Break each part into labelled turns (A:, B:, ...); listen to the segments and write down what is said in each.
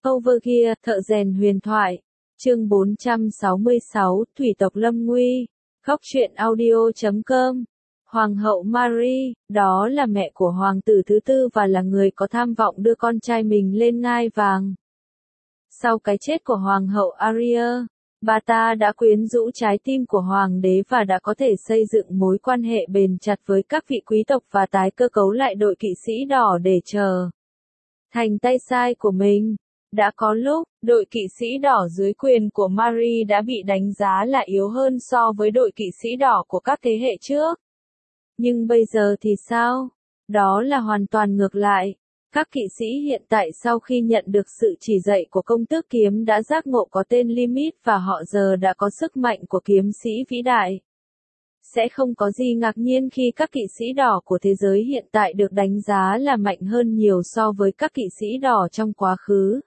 A: Overgear, thợ rèn huyền thoại. Chương 466, Thủy tộc Lâm Nguy. Góc truyện audio.com. Hoàng hậu Mary, đó là mẹ của hoàng tử thứ tư và là người có tham vọng đưa con trai mình lên ngai vàng. Sau cái chết của hoàng hậu Aria, bà ta đã quyến rũ trái tim của hoàng đế và đã có thể xây dựng mối quan hệ bền chặt với các vị quý tộc và tái cơ cấu lại đội kỵ sĩ đỏ để trở thành tay sai của mình. Đã có lúc, đội kỵ sĩ đỏ dưới quyền của Mary đã bị đánh giá là yếu hơn so với đội kỵ sĩ đỏ của các thế hệ trước. Nhưng bây giờ thì sao? Đó là hoàn toàn ngược lại. Các kỵ sĩ hiện tại sau khi nhận được sự chỉ dạy của công tước kiếm đã giác ngộ có tên Limit và họ giờ đã có sức mạnh của kiếm sĩ vĩ đại. Sẽ không có gì ngạc nhiên khi các kỵ sĩ đỏ của thế giới hiện tại được đánh giá là mạnh hơn nhiều so với các kỵ sĩ đỏ trong quá khứ.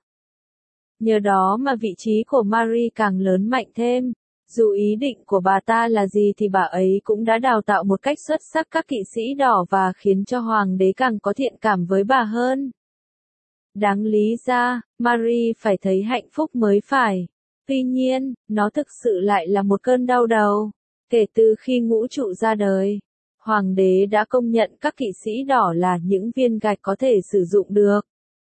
A: Nhờ đó mà vị trí của Mary càng lớn mạnh thêm. Dù ý định của bà ta là gì thì bà ấy cũng đã đào tạo một cách xuất sắc các kỵ sĩ đỏ và khiến cho hoàng đế càng có thiện cảm với bà hơn. Đáng lý ra, Mary phải thấy hạnh phúc mới phải. Tuy nhiên, nó thực sự lại là một cơn đau đầu. Kể từ khi ngũ trụ ra đời, hoàng đế đã công nhận các kỵ sĩ đỏ là những viên gạch có thể sử dụng được.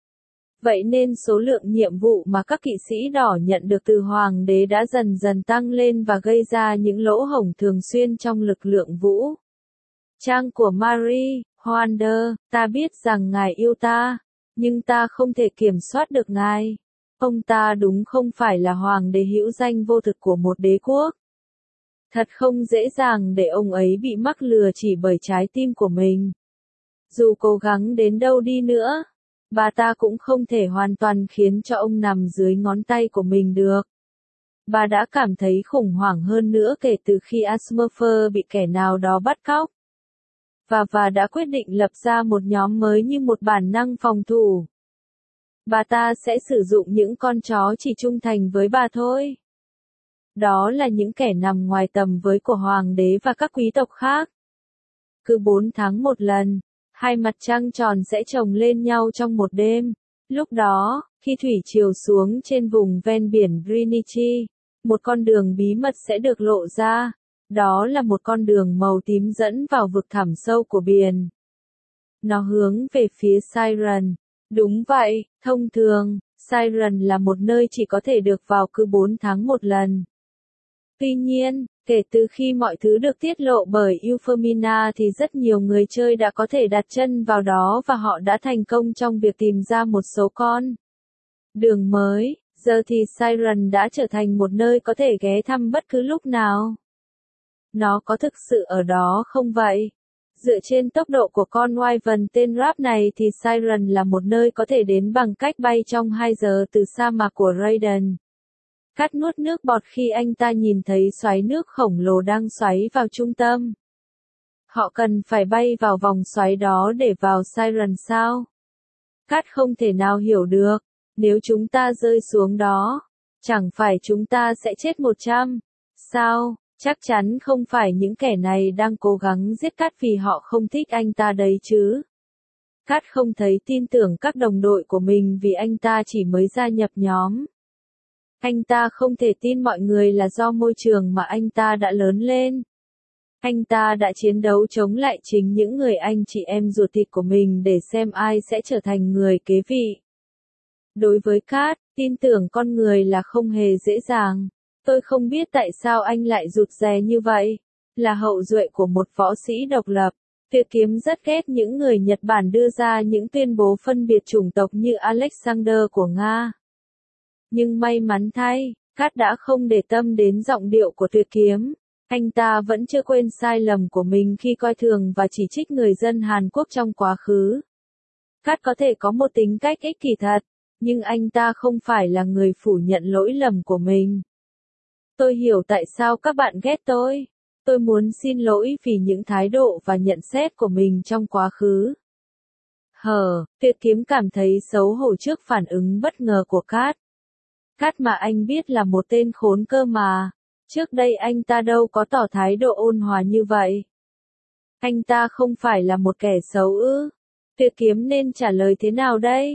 A: Vậy nên số lượng nhiệm vụ mà các kỵ sĩ đỏ nhận được từ hoàng đế đã dần dần tăng lên và gây ra những lỗ hổng thường xuyên trong lực lượng vũ trang của Mary. Wander, ta biết rằng ngài yêu ta, nhưng ta không thể kiểm soát được ngài. Ông ta đúng không phải là hoàng đế hữu danh vô thực của một đế quốc. Thật không dễ dàng để ông ấy bị mắc lừa chỉ bởi trái tim của mình. Dù cố gắng đến đâu đi nữa, bà ta cũng không thể hoàn toàn khiến cho ông nằm dưới ngón tay của mình được. Bà đã cảm thấy khủng hoảng hơn nữa kể từ khi Asmurfer bị kẻ nào đó bắt cóc. Và đã quyết định lập ra một nhóm mới như một bản năng phòng thủ. Bà ta sẽ sử dụng những con chó chỉ trung thành với bà thôi. Đó là những kẻ nằm ngoài tầm với của hoàng đế và các quý tộc khác. Cứ 4 tháng một lần, hai mặt trăng tròn sẽ chồng lên nhau trong một đêm. Lúc đó, khi thủy triều xuống trên vùng ven biển Greenwich, một con đường bí mật sẽ được lộ ra. Đó là một con đường màu tím dẫn vào vực thẳm sâu của biển. Nó hướng về phía Siren. Đúng vậy, thông thường, Siren là một nơi chỉ có thể được vào cứ 4 tháng một lần. Tuy nhiên, kể từ khi mọi thứ được tiết lộ bởi Euphemina thì rất nhiều người chơi đã có thể đặt chân vào đó và họ đã thành công trong việc tìm ra một số con đường mới. Giờ thì Siren đã trở thành một nơi có thể ghé thăm bất cứ lúc nào. Nó có thực sự ở đó không vậy? Dựa trên tốc độ của con Wyvern tên Rap này thì Siren là một nơi có thể đến bằng cách bay trong 2 giờ từ sa mạc của Raiden. Cắt nuốt nước bọt khi anh ta nhìn thấy xoáy nước khổng lồ đang xoáy vào trung tâm. Họ cần phải bay vào vòng xoáy đó để vào Siren sao? Cắt không thể nào hiểu được. Nếu chúng ta rơi xuống đó, chẳng phải chúng ta sẽ chết 100? Sao? Chắc chắn không phải những kẻ này đang cố gắng giết Cắt vì họ không thích anh ta đấy chứ. Cắt không thấy tin tưởng các đồng đội của mình vì anh ta chỉ mới gia nhập nhóm. Anh ta không thể tin mọi người là do môi trường mà anh ta đã lớn lên. Anh ta đã chiến đấu chống lại chính những người anh chị em ruột thịt của mình để xem ai sẽ trở thành người kế vị. Đối với Kat, tin tưởng con người là không hề dễ dàng. Tôi không biết tại sao anh lại rụt rè như vậy. Là hậu duệ của một võ sĩ độc lập, Tuyệt Kiếm rất ghét những người Nhật Bản đưa ra những tuyên bố phân biệt chủng tộc như Alexander của Nga. Nhưng may mắn thay, Kat đã không để tâm đến giọng điệu của Tuyệt Kiếm. Anh ta vẫn chưa quên sai lầm của mình khi coi thường và chỉ trích người dân Hàn Quốc trong quá khứ. Kat có thể có một tính cách ích kỷ thật, nhưng anh ta không phải là người phủ nhận lỗi lầm của mình. Tôi hiểu tại sao các bạn ghét tôi. Tôi muốn xin lỗi vì những thái độ và nhận xét của mình trong quá khứ. Tuyệt Kiếm cảm thấy xấu hổ trước phản ứng bất ngờ của Kat. Kat mà anh biết là một tên khốn cơ mà. Trước đây anh ta đâu có tỏ thái độ ôn hòa như vậy. Anh ta không phải là một kẻ xấu ư? Tuyệt Kiếm nên trả lời thế nào đây?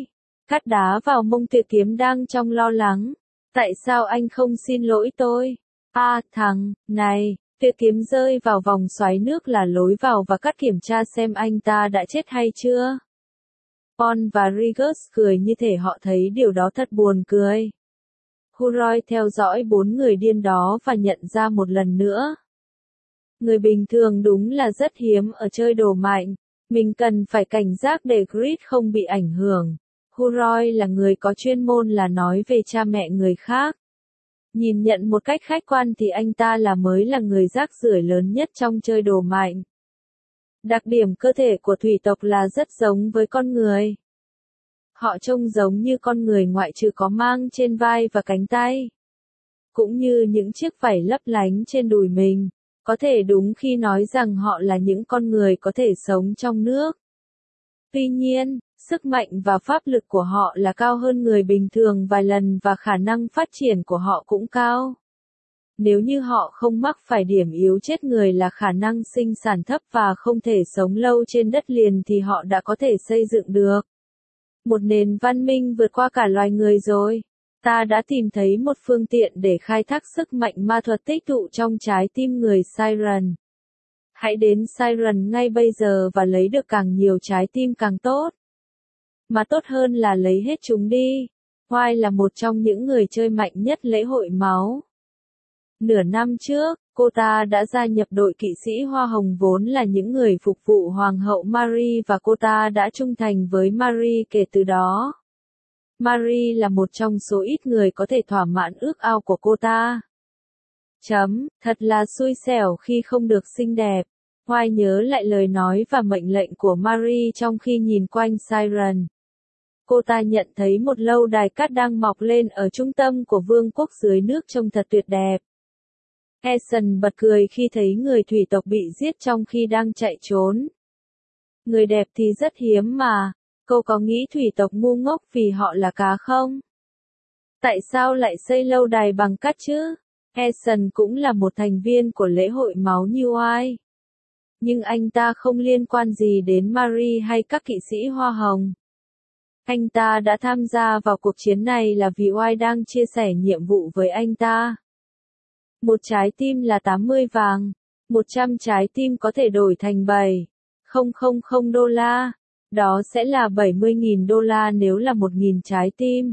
A: Cắt đá vào mông Tuyệt Kiếm đang trong lo lắng. Tại sao anh không xin lỗi tôi? Thằng này, Tuyệt Kiếm rơi vào vòng xoáy nước là lối vào và cắt kiểm tra xem anh ta đã chết hay chưa. Paul và Rigus cười như thể họ thấy điều đó thật buồn cười. Huroy theo dõi 4 người điên đó và nhận ra một lần nữa. Người bình thường đúng là rất hiếm ở chơi đồ mạnh. Mình cần phải cảnh giác để Grid không bị ảnh hưởng. Huroy là người có chuyên môn là nói về cha mẹ người khác. Nhìn nhận một cách khách quan thì anh ta mới là người rác rưởi lớn nhất trong chơi đồ mạnh. Đặc điểm cơ thể của thủy tộc là rất giống với con người. Họ trông giống như con người ngoại trừ có mang trên vai và cánh tay. Cũng như những chiếc vảy lấp lánh trên đùi mình. Có thể đúng khi nói rằng họ là những con người có thể sống trong nước. Tuy nhiên, sức mạnh và pháp lực của họ là cao hơn người bình thường vài lần và khả năng phát triển của họ cũng cao. Nếu như họ không mắc phải điểm yếu chết người là khả năng sinh sản thấp và không thể sống lâu trên đất liền thì họ đã có thể xây dựng được một nền văn minh vượt qua cả loài người rồi. Ta đã tìm thấy một phương tiện để khai thác sức mạnh ma thuật tích tụ trong trái tim người Siren. Hãy đến Siren ngay bây giờ và lấy được càng nhiều trái tim càng tốt. Mà tốt hơn là lấy hết chúng đi. White là một trong những người chơi mạnh nhất lễ hội máu. Nửa năm trước, cô ta đã gia nhập đội kỵ sĩ Hoa Hồng vốn là những người phục vụ Hoàng hậu Marie và cô ta đã trung thành với Marie kể từ đó. Marie là một trong số ít người có thể thỏa mãn ước ao của cô ta. Thật là xui xẻo khi không được xinh đẹp. White nhớ lại lời nói và mệnh lệnh của Marie trong khi nhìn quanh Siren. Cô ta nhận thấy một lâu đài cát đang mọc lên ở trung tâm của vương quốc dưới nước trông thật tuyệt đẹp. Essen bật cười khi thấy người thủy tộc bị giết trong khi đang chạy trốn. Người đẹp thì rất hiếm mà, cô có nghĩ thủy tộc ngu ngốc vì họ là cá không? Tại sao lại xây lâu đài bằng cát chứ? Essen cũng là một thành viên của lễ hội máu như White. Nhưng anh ta không liên quan gì đến Marie hay các kỵ sĩ Hoa Hồng. Anh ta đã tham gia vào cuộc chiến này là vì White đang chia sẻ nhiệm vụ với anh ta. Một trái tim là 80 vàng, 100 trái tim có thể đổi thành 7,000 đô la. Đó sẽ là 70.000 đô la nếu là 1.000 trái tim.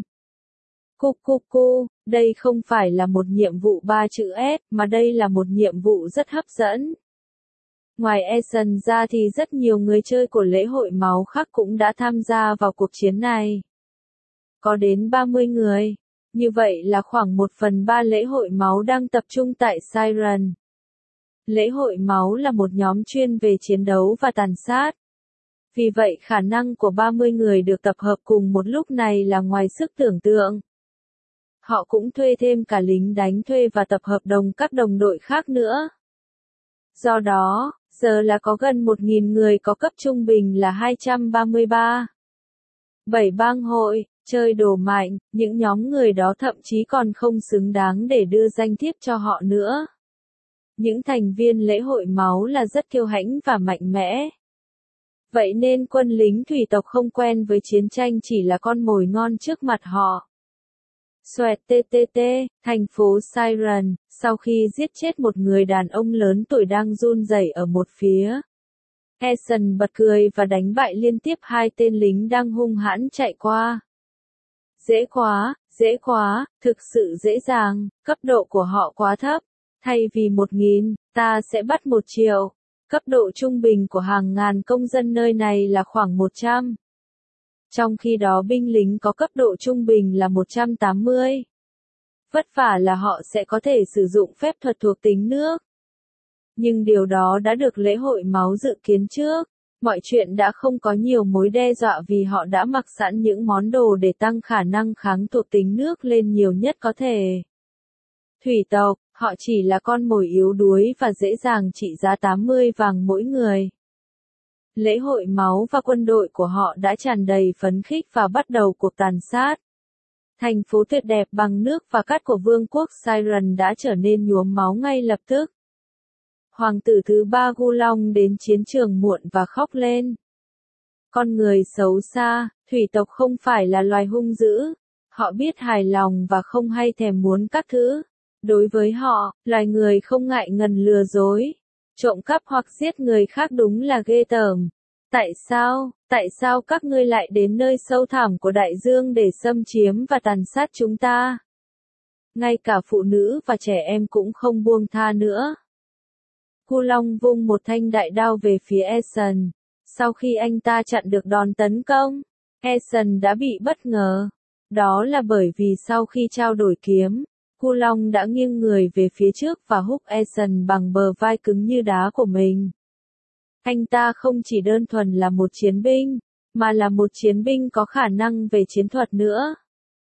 A: Đây không phải là một nhiệm vụ 3 chữ S, mà đây là một nhiệm vụ rất hấp dẫn. Ngoài Essen ra thì rất nhiều người chơi của lễ hội máu khác cũng đã tham gia vào cuộc chiến này. Có đến 30 người. Như vậy là khoảng 1/3 lễ hội máu đang tập trung tại Siren. Lễ hội máu là một nhóm chuyên về chiến đấu và tàn sát. Vì vậy khả năng của 30 người được tập hợp cùng một lúc này là ngoài sức tưởng tượng. Họ cũng thuê thêm cả lính đánh thuê và tập hợp đồng các đồng đội khác nữa. Do đó, giờ là có gần 1.000 người có cấp trung bình là 233. 7 bang hội, chơi đồ mạnh, những nhóm người đó thậm chí còn không xứng đáng để đưa danh thiếp cho họ nữa. Những thành viên lễ hội máu là rất kiêu hãnh và mạnh mẽ. Vậy nên quân lính thủy tộc không quen với chiến tranh chỉ là con mồi ngon trước mặt họ. Xoẹt TTT, thành phố Siren, sau khi giết chết một người đàn ông lớn tuổi đang run rẩy ở một phía. Essen bật cười và đánh bại liên tiếp 2 tên lính đang hung hãn chạy qua. Dễ quá, thực sự dễ dàng, cấp độ của họ quá thấp. Thay vì 1.000, ta sẽ bắt 1 triệu. Cấp độ trung bình của hàng ngàn công dân nơi này là khoảng 100. Trong khi đó binh lính có cấp độ trung bình là 180. Vất vả là họ sẽ có thể sử dụng phép thuật thuộc tính nước. Nhưng điều đó đã được lễ hội máu dự kiến trước. Mọi chuyện đã không có nhiều mối đe dọa vì họ đã mặc sẵn những món đồ để tăng khả năng kháng thuộc tính nước lên nhiều nhất có thể. Thủy tộc, họ chỉ là con mồi yếu đuối và dễ dàng trị giá 80 vàng mỗi người. Lễ hội máu và quân đội của họ đã tràn đầy phấn khích và bắt đầu cuộc tàn sát. Thành phố tuyệt đẹp bằng nước và cát của vương quốc Siren đã trở nên nhuốm máu ngay lập tức. Hoàng tử thứ 3 Gu Long đến chiến trường muộn và khóc lên. Con người xấu xa, thủy tộc không phải là loài hung dữ. Họ biết hài lòng và không hay thèm muốn các thứ. Đối với họ, loài người không ngại ngần lừa dối, trộm cắp hoặc giết người khác đúng là ghê tởm. Tại sao các ngươi lại đến nơi sâu thẳm của đại dương để xâm chiếm và tàn sát chúng ta? Ngay cả phụ nữ và trẻ em cũng không buông tha nữa. Cu Long vung một thanh đại đao về phía Aeson. Sau khi anh ta chặn được đòn tấn công, Aeson đã bị bất ngờ. Đó là bởi vì sau khi trao đổi kiếm, Cu Long đã nghiêng người về phía trước và húc Aeson bằng bờ vai cứng như đá của mình. Anh ta không chỉ đơn thuần là một chiến binh, mà là một chiến binh có khả năng về chiến thuật nữa.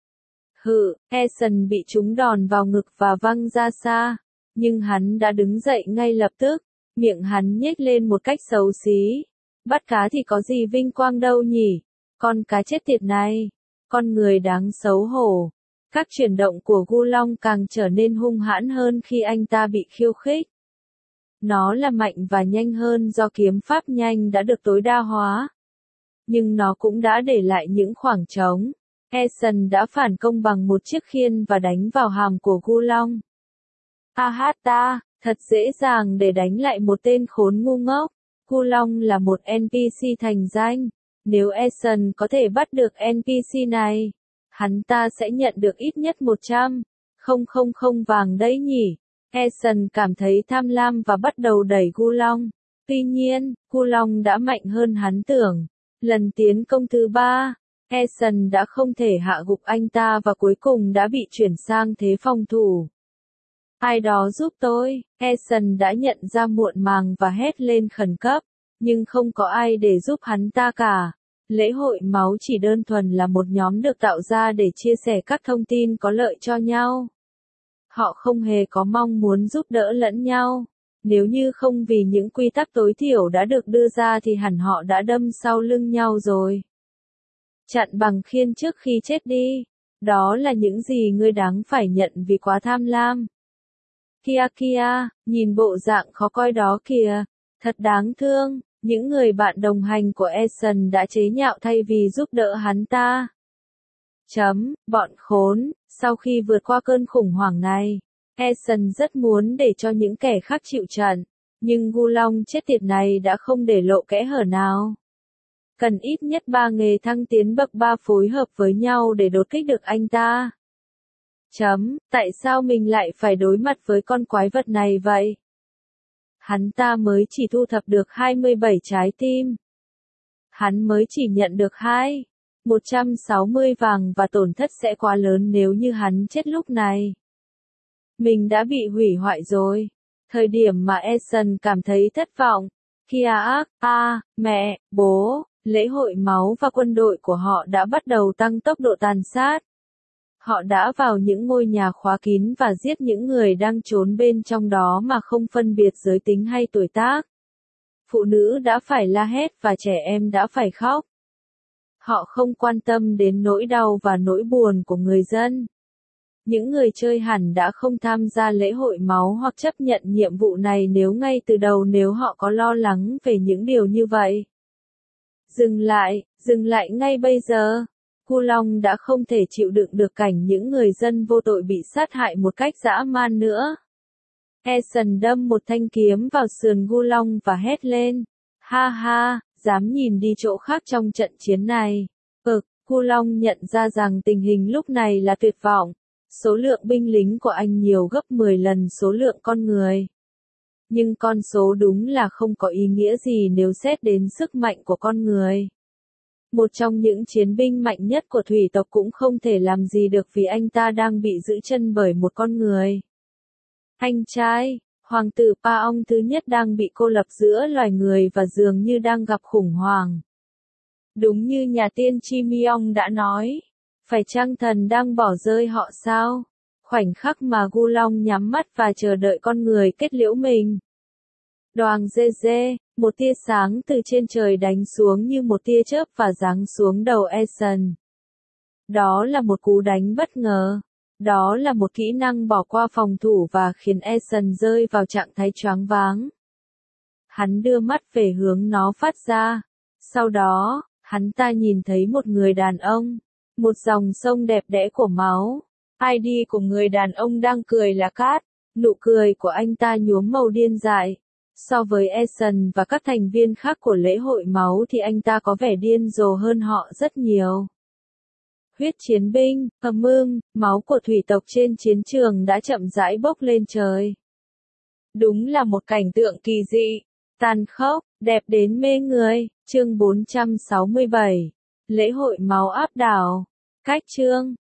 A: Aeson bị trúng đòn vào ngực và văng ra xa, nhưng hắn đã đứng dậy ngay lập tức, miệng hắn nhếch lên một cách xấu xí. Bắt cá thì có gì vinh quang đâu nhỉ? Con cá chết tiệt này, con người đáng xấu hổ. Các chuyển động của Cu Long càng trở nên hung hãn hơn khi anh ta bị khiêu khích. Nó là mạnh và nhanh hơn do kiếm pháp nhanh đã được tối đa hóa. Nhưng nó cũng đã để lại những khoảng trống. Aeson đã phản công bằng một chiếc khiên và đánh vào hàm của Cu Long. Ahata, thật dễ dàng để đánh lại một tên khốn ngu ngốc. Cu Long là một NPC thành danh. Nếu Aeson có thể bắt được NPC này, hắn ta sẽ nhận được ít nhất 100,000 vàng đấy nhỉ. Aeson cảm thấy tham lam và bắt đầu đẩy Cu Long. Tuy nhiên, Cu Long đã mạnh hơn hắn tưởng. Lần tiến công thứ 3, Aeson đã không thể hạ gục anh ta và cuối cùng đã bị chuyển sang thế phòng thủ. Ai đó giúp tôi, Aeson đã nhận ra muộn màng và hét lên khẩn cấp, nhưng không có ai để giúp hắn ta cả. Lễ hội máu chỉ đơn thuần là một nhóm được tạo ra để chia sẻ các thông tin có lợi cho nhau. Họ không hề có mong muốn giúp đỡ lẫn nhau. Nếu như không vì những quy tắc tối thiểu đã được đưa ra thì hẳn họ đã đâm sau lưng nhau rồi. Chặn bằng khiên trước khi chết đi. Đó là những gì ngươi đáng phải nhận vì quá tham lam. Kia, nhìn bộ dạng khó coi đó kìa. Thật đáng thương. Những người bạn đồng hành của Aeson đã chế nhạo thay vì giúp đỡ hắn ta. Bọn khốn, sau khi vượt qua cơn khủng hoảng này, Aeson rất muốn để cho những kẻ khác chịu trận, nhưng Cu Long chết tiệt này đã không để lộ kẽ hở nào. Cần ít nhất 3 nghề thăng tiến bậc 3 phối hợp với nhau để đột kích được anh ta. Tại sao mình lại phải đối mặt với con quái vật này vậy? Hắn ta mới chỉ thu thập được 27 trái tim. Hắn mới chỉ nhận được 160 vàng và tổn thất sẽ quá lớn nếu như hắn chết lúc này. Mình đã bị hủy hoại rồi. Thời điểm mà Aeson cảm thấy thất vọng, mẹ, bố, lễ hội máu và quân đội của họ đã bắt đầu tăng tốc độ tàn sát. Họ đã vào những ngôi nhà khóa kín và giết những người đang trốn bên trong đó mà không phân biệt giới tính hay tuổi tác. Phụ nữ đã phải la hét và trẻ em đã phải khóc. Họ không quan tâm đến nỗi đau và nỗi buồn của người dân. Những người chơi hẳn đã không tham gia lễ hội máu hoặc chấp nhận nhiệm vụ này ngay từ đầu nếu họ có lo lắng về những điều như vậy. Dừng lại ngay bây giờ. Cu Long đã không thể chịu đựng được cảnh những người dân vô tội bị sát hại một cách dã man nữa. Aeson đâm một thanh kiếm vào sườn Cu Long và hét lên. Dám nhìn đi chỗ khác trong trận chiến này. Cu Long nhận ra rằng tình hình lúc này là tuyệt vọng. Số lượng binh lính của anh nhiều gấp 10 lần số lượng con người. Nhưng con số đúng là không có ý nghĩa gì nếu xét đến sức mạnh của con người. Một trong những chiến binh mạnh nhất của thủy tộc cũng không thể làm gì được vì anh ta đang bị giữ chân bởi một con người. Anh trai, hoàng tử Paong thứ nhất đang bị cô lập giữa loài người và dường như đang gặp khủng hoảng. Đúng như nhà tiên tri Myong đã nói, phải chăng thần đang bỏ rơi họ sao? Khoảnh khắc mà Cu Long nhắm mắt và chờ đợi con người kết liễu mình. Đoàng dê, một tia sáng từ trên trời đánh xuống như một tia chớp và giáng xuống đầu Aeson. Đó là một cú đánh bất ngờ. Đó là một kỹ năng bỏ qua phòng thủ và khiến Aeson rơi vào trạng thái choáng váng. Hắn đưa mắt về hướng nó phát ra. Sau đó, Hắn ta nhìn thấy một người đàn ông, một dòng sông đẹp đẽ của máu. ID của người đàn ông đang cười là cát, nụ cười của anh ta nhuốm màu điên dại. So với Eason và các thành viên khác của lễ hội máu thì anh ta có vẻ điên rồ hơn họ rất nhiều. Huyết chiến binh, máu của thủy tộc trên chiến trường đã chậm rãi bốc lên trời. Đúng là một cảnh tượng kỳ dị, tàn khốc, đẹp đến mê người. Chương 467. Lễ hội máu áp đảo. Cách chương